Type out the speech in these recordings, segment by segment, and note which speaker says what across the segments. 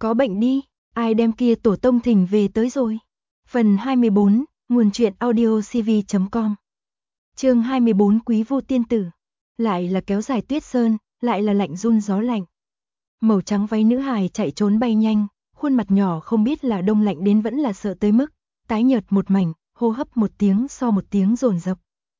Speaker 1: có bệnh đi, ai đem kia tổ tông thỉnh về tới rồi. Phần 24, nguồn truyện audio cv.com. Chương 24 Quý Vu tiên tử. Lại là kéo dài tuyết sơn, lại là lạnh run gió lạnh. Màu trắng váy nữ hài chạy trốn bay nhanh, khuôn mặt nhỏ không biết là đông lạnh đến vẫn là sợ tới mức tái nhợt một mảnh, hô hấp một tiếng so một tiếng dồn dập.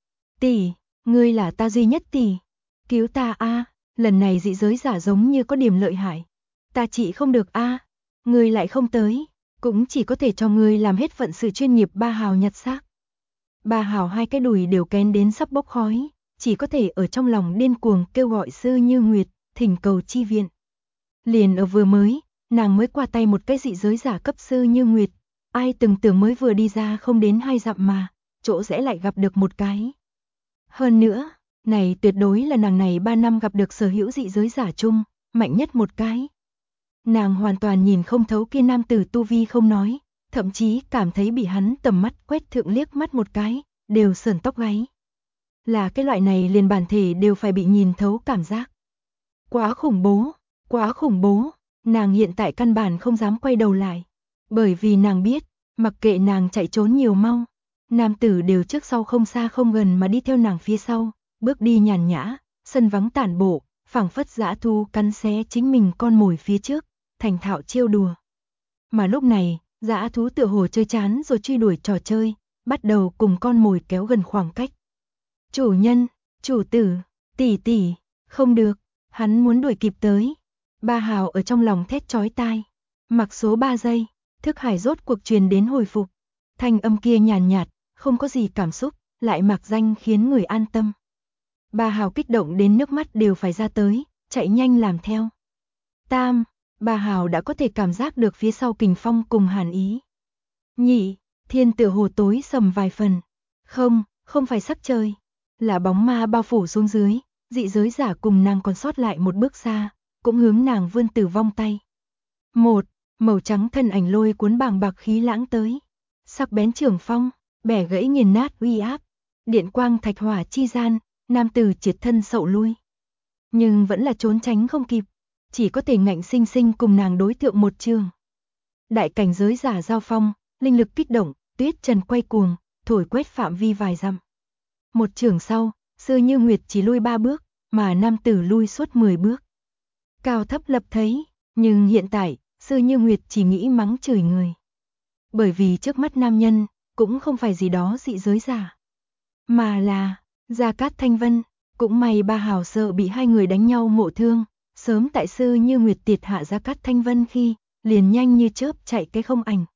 Speaker 1: Tỷ, ngươi là ta duy nhất tỷ, cứu ta a, lần này dị giới giả giống như có điểm lợi hại. Ta trị không được a, ngươi lại không tới, cũng chỉ có thể cho ngươi làm hết phận sự chuyên nghiệp. Ba Hào nhặt xác. Ba Hào hai cái đùi đều kén đến sắp bốc khói, chỉ có thể ở trong lòng điên cuồng kêu gọi Sư Như Nguyệt, thỉnh cầu chi viện. Liền ở vừa mới, nàng mới qua tay một cái dị giới giả cấp Sư Như Nguyệt, ai từng tưởng mới vừa đi ra không đến 2 dặm mà, chỗ rẽ lại gặp được một cái. Hơn nữa, này tuyệt đối là nàng này 3 năm gặp được sở hữu dị giới giả chung, mạnh nhất một cái. Nàng hoàn toàn nhìn không thấu kia nam tử tu vi không nói, thậm chí cảm thấy bị hắn tầm mắt quét thượng liếc mắt một cái, đều sởn tóc gáy. Là cái loại này liền bản thể đều phải bị nhìn thấu cảm giác. Quá khủng bố, quá khủng bố, nàng hiện tại căn bản không dám quay đầu lại. Bởi vì nàng biết, mặc kệ nàng chạy trốn nhiều mau, nam tử đều trước sau không xa không gần mà đi theo nàng phía sau, bước đi nhàn nhã, sân vắng tản bộ, phảng phất dã thu cắn xé chính mình con mồi phía trước, thành thạo trêu đùa. Mà lúc này, dã thú tựa hồ chơi chán rồi truy đuổi trò chơi, bắt đầu cùng con mồi kéo gần khoảng cách. Chủ nhân, chủ tử, tỷ tỷ, không được, hắn muốn đuổi kịp tới. Ba Hào ở trong lòng thét chói tai. Mặc số 3 giây, thức hải rốt cuộc truyền đến hồi phục. Thanh âm kia nhàn nhạt, không có gì cảm xúc, lại mặc danh khiến người an tâm. Ba Hào kích động đến nước mắt đều phải ra tới, chạy nhanh làm theo. Tam, Ba Hào đã có thể cảm giác được phía sau kình phong cùng hàn ý. Nhị, thiên tựa hồ tối sầm vài phần. Không phải sắc trời, là bóng ma bao phủ xuống dưới, dị giới giả cùng nàng còn sót lại một bước xa, cũng hướng nàng vươn tử vong tay. Một, màu trắng thân ảnh lôi cuốn bàng bạc khí lãng tới. Sắc bén trường phong, bẻ gãy nghiền nát uy áp. Điện quang thạch hỏa chi gian, nam tử triệt thân sậu lui. Nhưng vẫn là trốn tránh không kịp, chỉ có thể ngạnh sinh sinh cùng nàng đối thượng một trường. Đại cảnh giới giả giao phong, linh lực kích động, tuyết trần quay cuồng, thổi quét phạm vi vài dặm. Một trường sau, Sư Như Nguyệt chỉ lui 3 bước, mà nam tử lui suốt 10 bước. Cao thấp lập thấy, nhưng hiện tại, Sư Như Nguyệt chỉ nghĩ mắng chửi người. Bởi vì trước mắt nam nhân, cũng không phải gì đó dị giới giả, mà là Gia Cát Thanh Vân. Cũng may Ba Hào sợ bị hai người đánh nhau ngộ thương, sớm tại Sư Như Nguyệt tiệt hạ Gia Cát Thanh Vân khi, liền nhanh như chớp chạy cái không ảnh.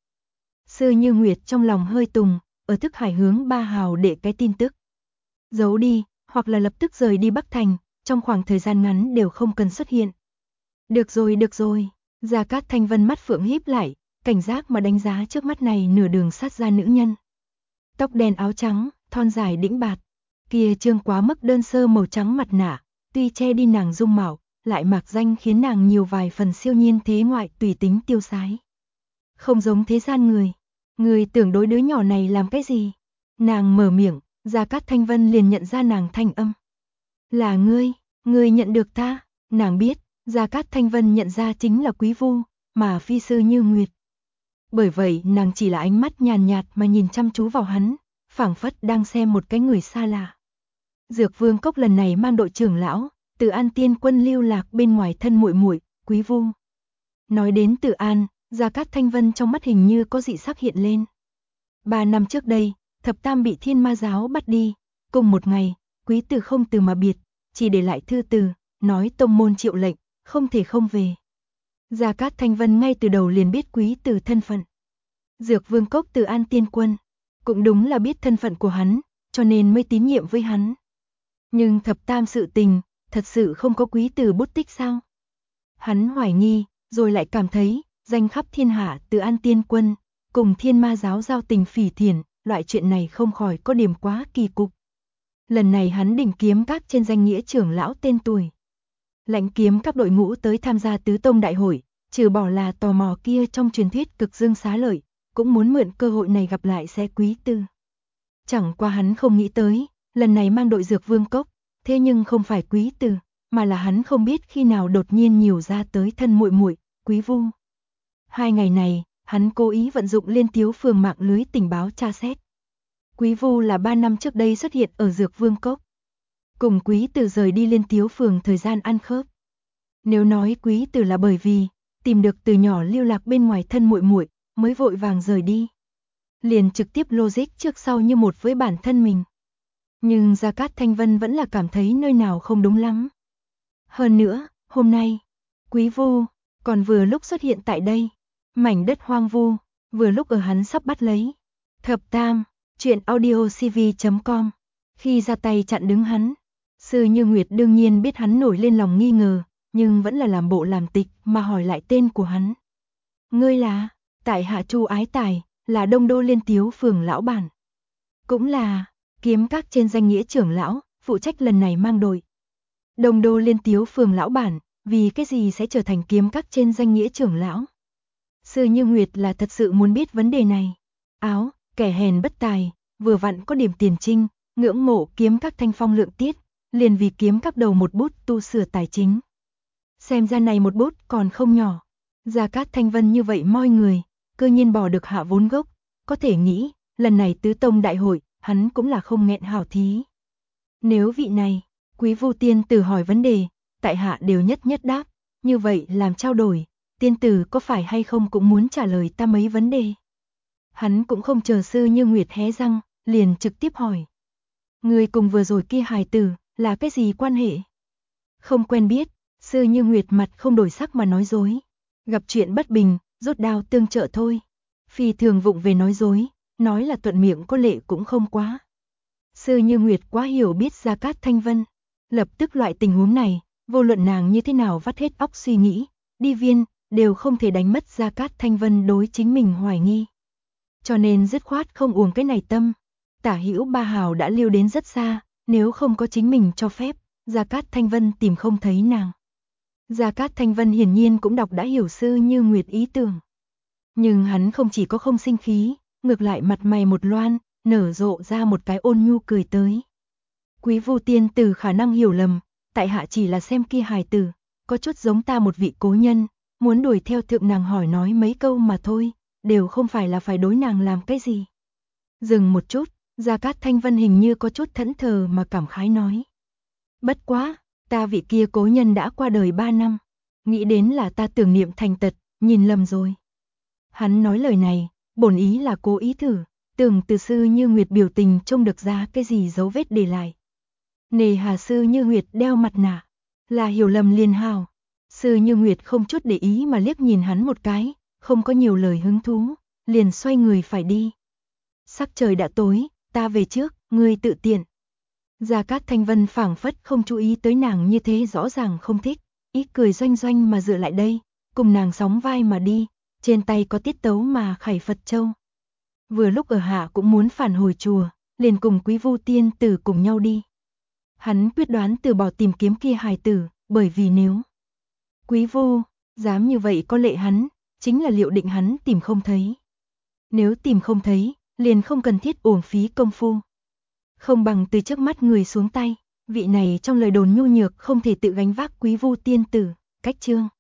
Speaker 1: Sư Như Nguyệt trong lòng hơi tùng, ở thức hải hướng Ba Hào để cái tin tức. Giấu đi, hoặc là lập tức rời đi Bắc Thành, trong khoảng thời gian ngắn đều không cần xuất hiện. Được rồi, Gia Cát Thanh Vân mắt phượng híp lại, cảnh giác mà đánh giá trước mắt này nửa đường sát ra nữ nhân. Tóc đen áo trắng, thon dài đĩnh bạt, kia trương quá mức đơn sơ màu trắng mặt nạ, tuy che đi nàng dung mạo, lại mạc danh khiến nàng nhiều vài phần siêu nhiên thế ngoại tùy tính tiêu sái. Không giống thế gian người tưởng đối đứa nhỏ này làm cái gì? Nàng mở miệng, Gia Cát Thanh Vân liền nhận ra nàng thanh âm. Là ngươi nhận được ta, nàng biết, Gia Cát Thanh Vân nhận ra chính là Quý Vu, mà phi Sư Như Nguyệt. Bởi vậy nàng chỉ là ánh mắt nhàn nhạt mà nhìn chăm chú vào hắn, phảng phất đang xem một cái người xa lạ. Dược Vương Cốc lần này mang đội trưởng lão, Từ An Tiên Quân lưu lạc bên ngoài thân muội muội, Quý Vu. Nói đến Từ An, Gia Cát Thanh Vân trong mắt hình như có dị sắc hiện lên. 3 năm trước đây, Thập Tam bị Thiên Ma giáo bắt đi, cùng một ngày, Quý Từ không từ mà biệt, chỉ để lại thư từ, nói tông môn triệu lệnh, không thể không về. Gia Cát Thanh Vân ngay từ đầu liền biết Quý Từ thân phận. Dược Vương Cốc Từ An Tiên Quân, cũng đúng là biết thân phận của hắn, cho nên mới tín nhiệm với hắn. Nhưng Thập Tam sự tình, thật sự không có Quý Từ bút tích sao? Hắn hoài nghi, rồi lại cảm thấy, danh khắp thiên hạ Từ An Tiên Quân, cùng Thiên Ma giáo giao tình phỉ thiện, loại chuyện này không khỏi có điểm quá kỳ cục. Lần này hắn đỉnh kiếm các trên danh nghĩa trưởng lão tên tuổi. Lãnh kiếm các đội ngũ tới tham gia tứ tông đại hội, trừ bỏ là tò mò kia trong truyền thuyết cực dương xá lợi, cũng muốn mượn cơ hội này gặp lại sẽ Quý Từ. Chẳng qua hắn không nghĩ tới, lần này mang đội Dược Vương Cốc, thế nhưng không phải Quý Từ, mà là hắn không biết khi nào đột nhiên nhiều ra tới thân muội muội, Quý Vu. 2 ngày này, hắn cố ý vận dụng Liên Tiếu Phường mạng lưới tình báo tra xét. Quý Vu là 3 năm trước đây xuất hiện ở Dược Vương Cốc. Cùng Quý Tử rời đi Liên Tiếu Phường thời gian ăn khớp. Nếu nói Quý Tử là bởi vì tìm được từ nhỏ lưu lạc bên ngoài thân muội muội mới vội vàng rời đi, liền trực tiếp logic trước sau như một với bản thân mình. Nhưng Gia Cát Thanh Vân vẫn là cảm thấy nơi nào không đúng lắm. Hơn nữa, hôm nay, Quý Vu còn vừa lúc xuất hiện tại đây, mảnh đất hoang vu, vừa lúc ở hắn sắp bắt lấy. Thập Tam, truyện audiocv.com. Khi ra tay chặn đứng hắn, Sư Như Nguyệt đương nhiên biết hắn nổi lên lòng nghi ngờ, nhưng vẫn là làm bộ làm tịch mà hỏi lại tên của hắn. Ngươi là? Tại hạ Chu Ái Tài, là Đông Đô Liên Tiếu Phường lão bản. Cũng là Kiếm Các trên danh nghĩa trưởng lão, phụ trách lần này mang đội. Đông Đô Liên Tiếu Phường lão bản, vì cái gì sẽ trở thành Kiếm Các trên danh nghĩa trưởng lão? Sư Như Nguyệt là thật sự muốn biết vấn đề này. Áo, kẻ hèn bất tài, vừa vặn có điểm tiền trinh, ngưỡng mộ Kiếm Các thanh phong lượng tiết, liền vì Kiếm Các đầu một bút tu sửa tài chính. Xem ra này một bút còn không nhỏ. Gia Cát Thanh Vân như vậy moi người, cơ nhiên bỏ được hạ vốn gốc, có thể nghĩ, lần này tứ tông đại hội, hắn cũng là không nghẹn hảo thí. Nếu vị này, Quý Vu tiên tử hỏi vấn đề, tại hạ đều nhất nhất đáp, như vậy làm trao đổi, tiên tử có phải hay không cũng muốn trả lời ta mấy vấn đề. Hắn cũng không chờ Sư Như Nguyệt hé răng, liền trực tiếp hỏi. Người cùng vừa rồi kia hài tử, là cái gì quan hệ? Không quen biết, Sư Như Nguyệt mặt không đổi sắc mà nói dối. Gặp chuyện bất bình, rút đao tương trợ thôi. Phi thường vụng về nói dối, nói là thuận miệng có lệ cũng không quá. Sư Như Nguyệt quá hiểu biết Gia Cát Thanh Vân. Lập tức loại tình huống này, vô luận nàng như thế nào vắt hết óc suy nghĩ, đi viên, đều không thể đánh mất Gia Cát Thanh Vân đối chính mình hoài nghi. Cho nên dứt khoát không uổng cái này tâm. Tả hữu ba hào đã lưu đến rất xa, nếu không có chính mình cho phép, Gia Cát Thanh Vân tìm không thấy nàng. Gia Cát Thanh Vân hiển nhiên cũng đọc đã hiểu Sư Như Nguyệt ý tưởng. Nhưng hắn không chỉ có không sinh khí, ngược lại mặt mày một loan, nở rộ ra một cái ôn nhu cười tới. Quý Vu tiên tử khả năng hiểu lầm, tại hạ chỉ là xem kia hài tử, có chút giống ta một vị cố nhân, muốn đuổi theo thượng nàng hỏi nói mấy câu mà thôi, đều không phải là phải đối nàng làm cái gì. Dừng một chút, Gia Cát Thanh Vân hình như có chút thẫn thờ mà cảm khái nói. Bất quá, ta vị kia cố nhân đã qua đời 3 năm, nghĩ đến là ta tưởng niệm thành tật, nhìn lầm rồi. Hắn nói lời này, bổn ý là cố ý thử, tưởng từ Sư Như Nguyệt biểu tình trông được ra cái gì dấu vết để lại. Nề hà Sư Như Nguyệt đeo mặt nạ, là hiểu lầm liền hào. Sư Như Nguyệt không chút để ý mà liếc nhìn hắn một cái, không có nhiều lời hứng thú, liền xoay người phải đi. Sắc trời đã tối, ta về trước, ngươi tự tiện. Gia Cát Thanh Vân phảng phất không chú ý tới nàng như thế rõ ràng không thích, ít cười doanh doanh mà dựa lại đây, cùng nàng sóng vai mà đi, trên tay có tiết tấu mà khải Phật châu. Vừa lúc ở hạ cũng muốn phản hồi chùa, liền cùng Quý Vu tiên tử cùng nhau đi. Hắn quyết đoán từ bỏ tìm kiếm kia hài tử, bởi vì nếu Quý Vu dám như vậy có lệ hắn, chính là liệu định hắn tìm không thấy. Nếu tìm không thấy, liền không cần thiết uổng phí công phu. Không bằng từ trước mắt người xuống tay, vị này trong lời đồn nhu nhược không thể tự gánh vác Quý Vu tiên tử, cách chương.